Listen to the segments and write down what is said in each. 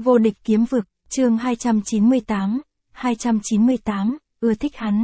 Vô địch kiếm vực, chương 298, ưa thích hắn.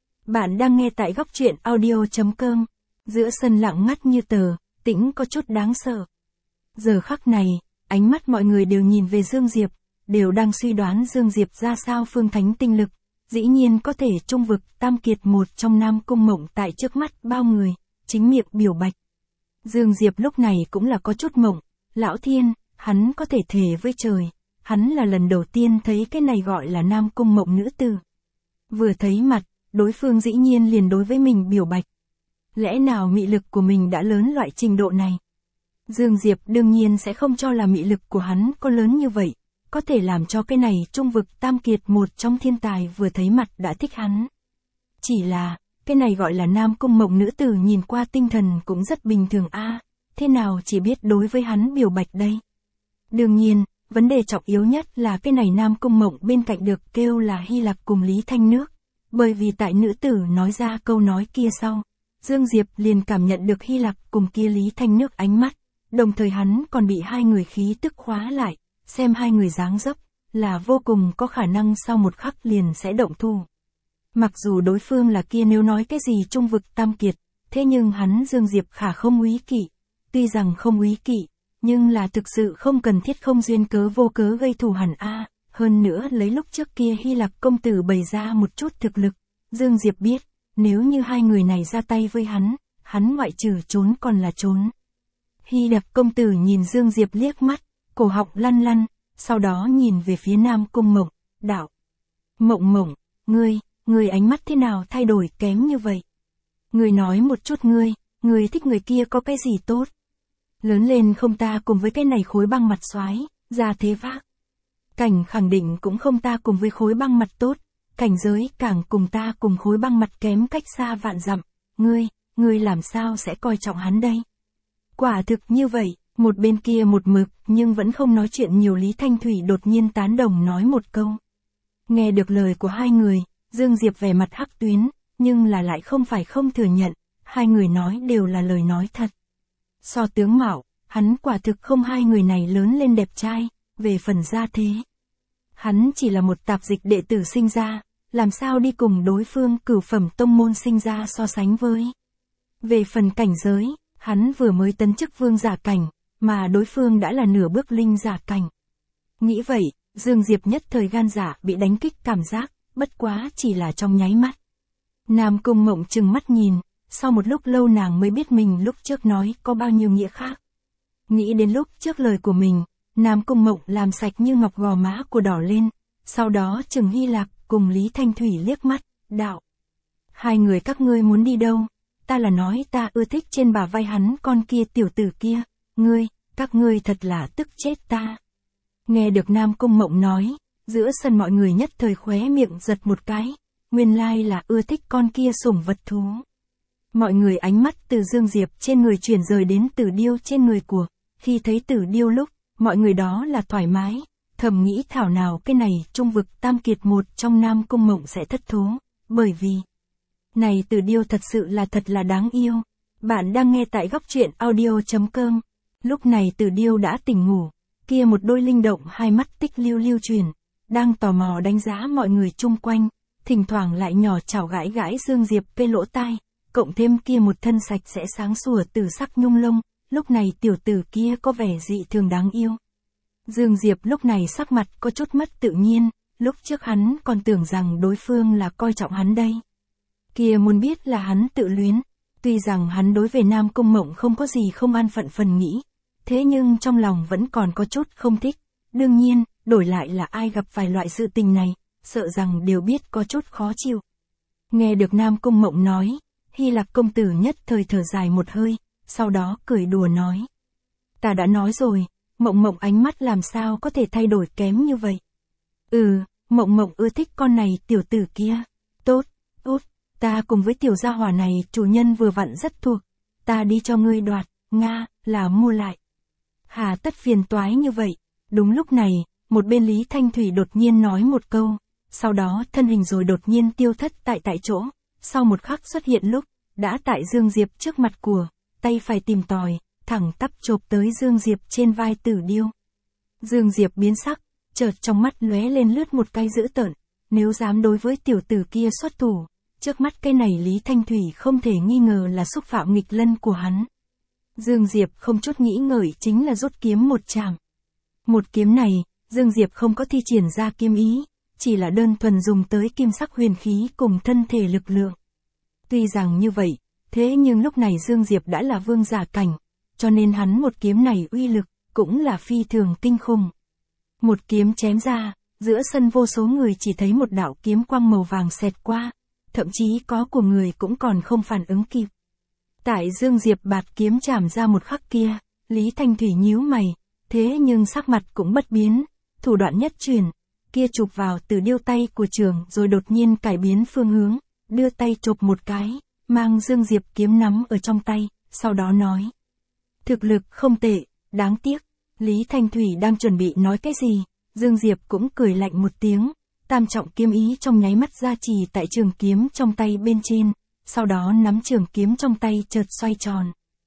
Bạn đang nghe tại góc truyện audio.com. Giữa sân lặng ngắt như tờ, tĩnh có chút đáng sợ. Giờ khắc này, ánh mắt mọi người đều nhìn về Dương Diệp, đều đang suy đoán Dương Diệp ra sao phương thánh tinh lực, dĩ nhiên có thể trung vực tam kiệt một trong Nam Cung Mộng tại trước mắt bao người, chính miệng biểu bạch. Dương Diệp lúc này cũng là có chút mộng, lão thiên, hắn có thể thề với trời, hắn là lần đầu tiên thấy cái này gọi là Nam Cung Mộng nữ tử. Vừa thấy mặt, đối phương dĩ nhiên liền đối với mình biểu bạch. Lẽ nào mị lực của mình đã lớn loại trình độ này? Dương Diệp đương nhiên sẽ không cho là mị lực của hắn có lớn như vậy, có thể làm cho cái này trung vực tam kiệt một trong thiên tài vừa thấy mặt đã thích hắn. Chỉ là, cái này gọi là Nam Cung Mộng nữ tử nhìn qua tinh thần cũng rất bình thường thế nào chỉ biết đối với hắn biểu bạch đây. Đương nhiên, vấn đề trọng yếu nhất là cái này Nam Cung Mộng bên cạnh được kêu là Hy Lạc cùng Lý Thanh Nước, bởi vì tại nữ tử nói ra câu nói kia sau, Dương Diệp liền cảm nhận được Hy Lạc cùng kia Lý Thanh Nước ánh mắt, đồng thời hắn còn bị hai người khí tức khóa lại, xem hai người dáng dấp, là vô cùng có khả năng sau một khắc liền sẽ động thủ. Mặc dù đối phương là kia nếu nói cái gì trung vực tam kiệt, thế nhưng hắn Dương Diệp khả không úy kỵ, tuy rằng không úy kỵ, nhưng là thực sự không cần thiết không duyên cớ vô cớ gây thù hẳn hơn nữa lấy lúc trước kia Hy Lạc công tử bày ra một chút thực lực, Dương Diệp biết, nếu như hai người này ra tay với hắn ngoại trừ trốn còn là trốn. Hy Lạc công tử nhìn Dương Diệp liếc mắt, cổ họng lăn lăn, sau đó nhìn về phía Nam Cung Mộng, đạo. Mộng, ngươi ánh mắt thế nào thay đổi kém như vậy? Ngươi nói một chút ngươi thích người kia có cái gì tốt? Lớn lên không ta cùng với cái này khối băng mặt xoái, ra thế vác. Cảnh khẳng định cũng không ta cùng với khối băng mặt tốt, cảnh giới càng cùng ta cùng khối băng mặt kém cách xa vạn dặm, ngươi làm sao sẽ coi trọng hắn đây? Quả thực như vậy, một bên kia một mực nhưng vẫn không nói chuyện nhiều Lý Thanh Thủy đột nhiên tán đồng nói một câu. Nghe được lời của hai người, Dương Diệp vẻ mặt hắc tuyến, nhưng là lại không phải không thừa nhận, hai người nói đều là lời nói thật. So tướng mạo, hắn quả thực không hai người này lớn lên đẹp trai, về phần gia thế. Hắn chỉ là một tạp dịch đệ tử sinh ra, làm sao đi cùng đối phương cửu phẩm tông môn sinh ra so sánh với. Về phần cảnh giới, hắn vừa mới tấn chức vương giả cảnh, mà đối phương đã là nửa bước linh giả cảnh. Nghĩ vậy, Dương Diệp nhất thời gan dạ bị đánh kích cảm giác, bất quá chỉ là trong nháy mắt. Nam Cung Mộng trừng mắt nhìn, sau một lúc lâu nàng mới biết mình lúc trước nói có bao nhiêu nghĩa khác. Nghĩ đến lúc trước lời của mình, Nam Cung Mộng làm sạch như ngọc gò má của đỏ lên, sau đó chừng Hy Lạc cùng Lý Thanh Thủy liếc mắt, đạo. Hai người các ngươi muốn đi đâu? Ta là nói ta ưa thích trên bả vai hắn con kia tiểu tử kia, các ngươi thật là tức chết ta. Nghe được Nam Cung Mộng nói, giữa sân mọi người nhất thời khóe miệng giật một cái, nguyên lai là ưa thích con kia sủng vật thú. Mọi người ánh mắt từ Dương Diệp trên người chuyển rời đến Tử Điêu trên người của, khi thấy Tử Điêu lúc, mọi người đó là thoải mái, thầm nghĩ thảo nào cái này trung vực tam kiệt một trong Nam Cung Mộng sẽ thất thố, bởi vì này Tử Điêu thật sự là thật là đáng yêu. Bạn đang nghe tại góc truyện audio.com. Lúc này Tử Điêu đã tỉnh ngủ, kia một đôi linh động hai mắt tích lưu chuyển, đang tò mò đánh giá mọi người chung quanh, thỉnh thoảng lại nhỏ chảo gãi gãi Dương Diệp cây lỗ tai, cộng thêm kia một thân sạch sẽ sáng sủa tử sắc nhung lông, lúc này tiểu tử kia có vẻ dị thường đáng yêu. Dương Diệp lúc này sắc mặt có chút mất tự nhiên, lúc trước hắn còn tưởng rằng đối phương là coi trọng hắn đây. Kia muốn biết là hắn tự luyến, tuy rằng hắn đối về Nam Cung Mộng không có gì không an phận phần nghĩ, thế nhưng trong lòng vẫn còn có chút không thích, đương nhiên, đổi lại là ai gặp phải loại sự tình này, sợ rằng đều biết có chút khó chịu. Nghe được Nam Cung Mộng nói, Hy Lạc công tử nhất thời thở dài một hơi, sau đó cười đùa nói. Ta đã nói rồi, Mộng ánh mắt làm sao có thể thay đổi kém như vậy. Mộng ưa thích con này tiểu tử kia. Tốt, ta cùng với tiểu gia hỏa này chủ nhân vừa vặn rất thuộc, ta đi cho ngươi đoạt, là mua lại. Hà tất phiền toái như vậy. Đúng lúc này, một bên Lý Thanh Thủy đột nhiên nói một câu, sau đó thân hình rồi đột nhiên tiêu thất tại chỗ, sau một khắc xuất hiện lúc, đã tại Dương Diệp trước mặt của, tay phải tìm tòi, thẳng tắp chộp tới Dương Diệp trên vai Tử Điêu. Dương Diệp biến sắc, chợt trong mắt lóe lên lướt một cái dữ tợn, nếu dám đối với tiểu tử kia xuất thủ, trước mắt cái này Lý Thanh Thủy không thể nghi ngờ là xúc phạm nghịch lân của hắn. Dương Diệp không chút nghĩ ngợi chính là rút kiếm một chạm. Một kiếm này, Dương Diệp không có thi triển ra kiếm ý, chỉ là đơn thuần dùng tới kim sắc huyền khí cùng thân thể lực lượng. Tuy rằng như vậy, thế nhưng lúc này Dương Diệp đã là vương giả cảnh, cho nên hắn một kiếm này uy lực, cũng là phi thường kinh khủng. Một kiếm chém ra, giữa sân vô số người chỉ thấy một đạo kiếm quang màu vàng xẹt qua, thậm chí có của người cũng còn không phản ứng kịp. Tại Dương Diệp bạt kiếm chạm ra một khắc kia, Lý Thanh Thủy nhíu mày, thế nhưng sắc mặt cũng bất biến, thủ đoạn nhất truyền, kia chụp vào từ điêu tay của trường rồi đột nhiên cải biến phương hướng, đưa tay chộp một cái, mang Dương Diệp kiếm nắm ở trong tay, sau đó nói. Thực lực không tệ, đáng tiếc. Lý Thanh Thủy đang chuẩn bị nói cái gì, Dương Diệp cũng cười lạnh một tiếng, tam trọng kiếm ý trong nháy mắt ra trì tại trường kiếm trong tay bên trên, sau đó nắm trường kiếm trong tay chợt xoay tròn.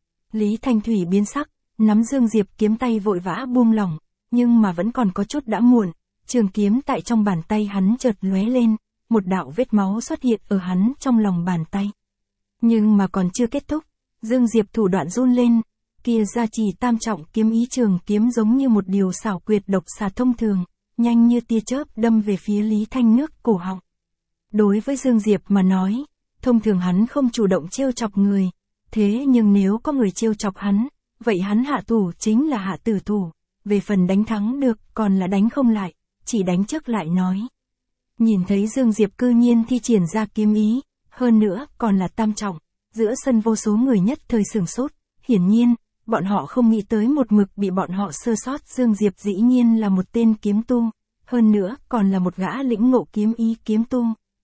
Lý Thanh Thủy biến sắc, nắm Dương Diệp kiếm tay vội vã buông lỏng, nhưng mà vẫn còn có chút đã muộn, trường kiếm tại trong bàn tay hắn chợt lóe lên, một đạo vết máu xuất hiện ở hắn trong lòng bàn tay. Nhưng mà còn chưa kết thúc, Dương Diệp thủ đoạn run lên, kia ra trì tam trọng kiếm ý trường kiếm giống như một điều xảo quyệt độc xà thông thường, nhanh như tia chớp đâm về phía Lý Thanh nước cổ họng. Đối với Dương Diệp mà nói, thông thường hắn không chủ động trêu chọc người, thế nhưng nếu có người trêu chọc hắn, vậy hắn hạ thủ chính là hạ tử thủ, về phần đánh thắng được còn là đánh không lại, chỉ đánh trước lại nói. Nhìn thấy Dương Diệp cư nhiên thi triển ra kiếm ý, hơn nữa còn là tam trọng, giữa sân vô số người nhất thời sửng sốt, hiển nhiên, bọn họ không nghĩ tới một mực bị bọn họ sơ sót Dương Diệp dĩ nhiên là một tên kiếm tu, hơn nữa còn là một gã lĩnh ngộ kiếm ý kiếm tu.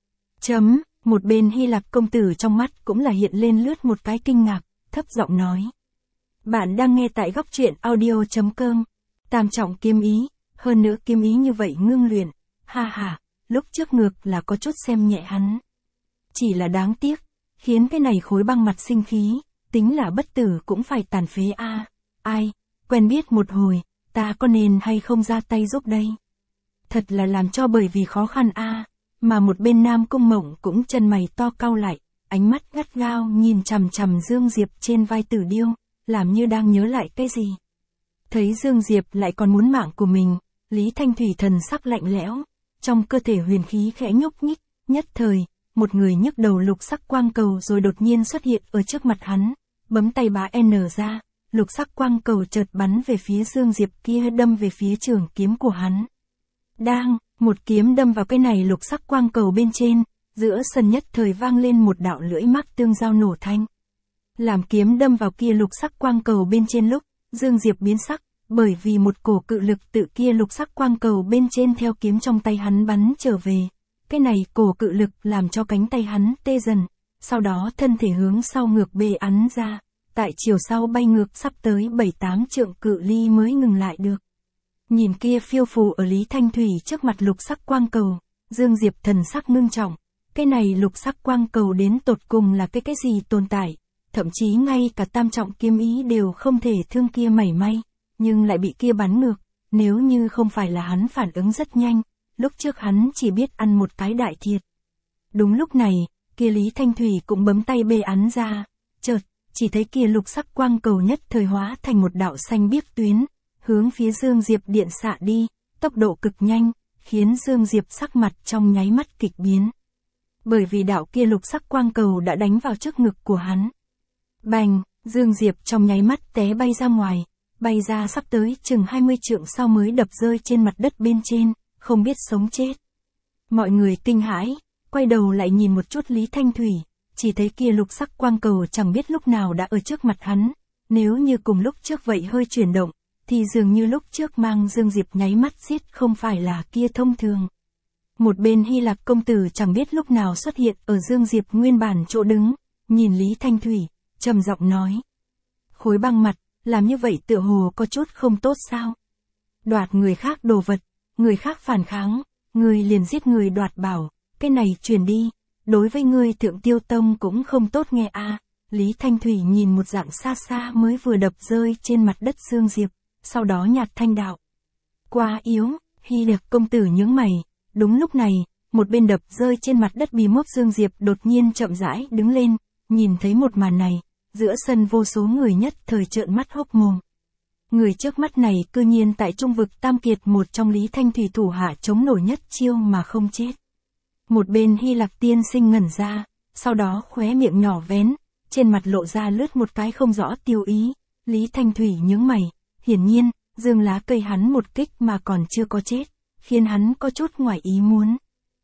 Một bên Hy Lạp công tử trong mắt cũng là hiện lên lướt một cái kinh ngạc, thấp giọng nói. Bạn đang nghe tại góc truyện audio.com, tam trọng kiếm ý, hơn nữa kiếm ý như vậy ngưng luyện, ha ha, lúc trước ngược là có chút xem nhẹ hắn. Chỉ là đáng tiếc, khiến cái này khối băng mặt sinh khí, tính là bất tử cũng phải tàn phế a. Ai, quen biết một hồi, ta có nên hay không ra tay giúp đây? Thật là làm cho bởi vì khó khăn a. Mà một bên Nam Cung Mộng cũng chân mày to cau lại, ánh mắt gắt gao nhìn chằm chằm Dương Diệp trên vai Tử Điêu, làm như đang nhớ lại cái gì. Thấy Dương Diệp lại còn muốn mạng của mình, Lý Thanh Thủy thần sắc lạnh lẽo, trong cơ thể huyền khí khẽ nhúc nhích, nhất thời, một người nhấc đầu lục sắc quang cầu rồi đột nhiên xuất hiện ở trước mặt hắn, bấm tay bá N ra, lục sắc quang cầu chợt bắn về phía Dương Diệp kia đâm về phía trường kiếm của hắn. Đang, một kiếm đâm vào cái này lục sắc quang cầu bên trên, giữa sân nhất thời vang lên một đạo lưỡi mắc tương giao nổ thanh. Làm kiếm đâm vào kia lục sắc quang cầu bên trên lúc, Dương Diệp biến sắc, bởi vì một cổ cự lực tự kia lục sắc quang cầu bên trên theo kiếm trong tay hắn bắn trở về. Cái này cổ cự lực làm cho cánh tay hắn tê dần, sau đó thân thể hướng sau ngược bê ắn ra, tại chiều sau bay ngược sắp tới 7-8 trượng cự ly mới ngừng lại được. Nhìn kia phiêu phù ở Lý Thanh Thủy trước mặt lục sắc quang cầu, Dương Diệp thần sắc ngưng trọng, cái này lục sắc quang cầu đến tột cùng là cái gì tồn tại, thậm chí ngay cả tam trọng kiếm ý đều không thể thương kia mảy may, nhưng lại bị kia bắn ngược, nếu như không phải là hắn phản ứng rất nhanh, lúc trước hắn chỉ biết ăn một cái đại thiệt. Đúng lúc này, kia Lý Thanh Thủy cũng bấm tay bê ắn ra, chợt, chỉ thấy kia lục sắc quang cầu nhất thời hóa thành một đạo xanh biếc tuyến, hướng phía Dương Diệp điện xạ đi, tốc độ cực nhanh, khiến Dương Diệp sắc mặt trong nháy mắt kịch biến. Bởi vì đạo kia lục sắc quang cầu đã đánh vào trước ngực của hắn. Bành, Dương Diệp trong nháy mắt té bay ra ngoài, bay ra sắp tới chừng 20 trượng sau mới đập rơi trên mặt đất bên trên, không biết sống chết. Mọi người kinh hãi, quay đầu lại nhìn một chút Lý Thanh Thủy, chỉ thấy kia lục sắc quang cầu chẳng biết lúc nào đã ở trước mặt hắn, nếu như cùng lúc trước vậy hơi chuyển động, thì dường như lúc trước mang Dương Diệp nháy mắt giết không phải là kia thông thường. Một bên Hy Lạp công tử chẳng biết lúc nào xuất hiện ở Dương Diệp nguyên bản chỗ đứng, nhìn Lý Thanh Thủy, trầm giọng nói. Khối băng mặt, làm như vậy tựa hồ có chút không tốt sao? Đoạt người khác đồ vật, người khác phản kháng, người liền giết người đoạt bảo, cái này truyền đi, đối với ngươi Thượng Tiêu Tông cũng không tốt nghe a. Lý Thanh Thủy nhìn một dạng xa xa mới vừa đập rơi trên mặt đất Dương Diệp, sau đó nhạt thanh đạo. Quá yếu, Hy Lạc công tử nhướng mày, đúng lúc này, một bên đập rơi trên mặt đất bì mốc Dương Diệp đột nhiên chậm rãi đứng lên, nhìn thấy một màn này, giữa sân vô số người nhất thời trợn mắt hốc mồm. Người trước mắt này cư nhiên tại trung vực Tam Kiệt một trong Lý Thanh Thủy thủ hạ chống nổi nhất chiêu mà không chết. Một bên Hy Lạc tiên sinh ngẩn ra, sau đó khóe miệng nhỏ vén, trên mặt lộ ra lướt một cái không rõ tiêu ý, Lý Thanh Thủy nhướng mày, hiển nhiên, Dương lá cây hắn một kích mà còn chưa có chết, khiến hắn có chút ngoài ý muốn.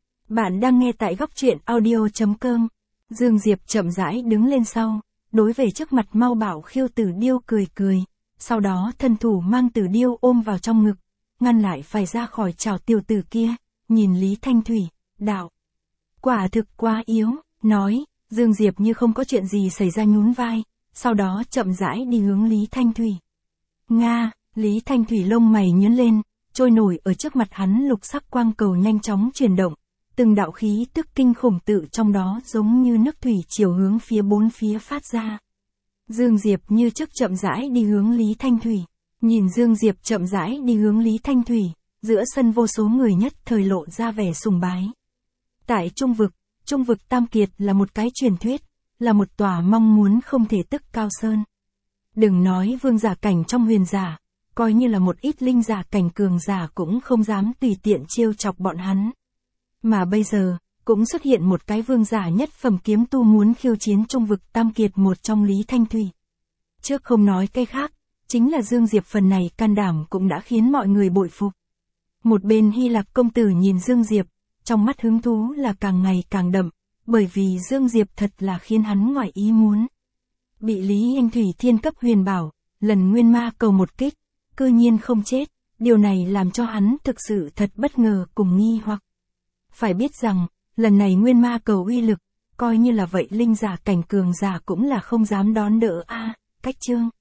Bạn đang nghe tại góc truyện audio.com. Dương Diệp chậm rãi đứng lên sau, đối về trước mặt Mau Bảo Khiêu Tử Điêu cười cười, sau đó thân thủ mang Tử Điêu ôm vào trong ngực, ngăn lại phải ra khỏi chảo tiểu tử kia, nhìn Lý Thanh Thủy, đạo. Quả thực quá yếu, nói, Dương Diệp như không có chuyện gì xảy ra nhún vai, sau đó chậm rãi đi hướng Lý Thanh Thủy. Nga, Lý Thanh Thủy lông mày nhướng lên, trôi nổi ở trước mặt hắn lục sắc quang cầu nhanh chóng chuyển động, từng đạo khí tức kinh khủng tự trong đó giống như nước thủy chiều hướng phía bốn phía phát ra. Dương Diệp như trước chậm rãi đi hướng Lý Thanh Thủy, nhìn Dương Diệp chậm rãi đi hướng Lý Thanh Thủy, giữa sân vô số người nhất thời lộ ra vẻ sùng bái. Tại Trung vực Tam Kiệt là một cái truyền thuyết, là một tòa mong muốn không thể tức cao sơn. Đừng nói vương giả cảnh trong huyền giả, coi như là một ít linh giả cảnh cường giả cũng không dám tùy tiện trêu chọc bọn hắn. Mà bây giờ, cũng xuất hiện một cái vương giả nhất phẩm kiếm tu muốn khiêu chiến Trung vực Tam Kiệt một trong Lý Thanh Thủy. Trước không nói cái khác, chính là Dương Diệp phần này can đảm cũng đã khiến mọi người bội phục. Một bên Hy Lạc công tử nhìn Dương Diệp, trong mắt hứng thú là càng ngày càng đậm, bởi vì Dương Diệp thật là khiến hắn ngoài ý muốn. Bị Lý Anh Thủy thiên cấp huyền bảo, lần nguyên ma cầu một kích, cư nhiên không chết, điều này làm cho hắn thực sự thật bất ngờ cùng nghi hoặc. Phải biết rằng, lần này nguyên ma cầu uy lực, coi như là vậy linh giả cảnh cường giả cũng là không dám đón đỡ a. Cách chương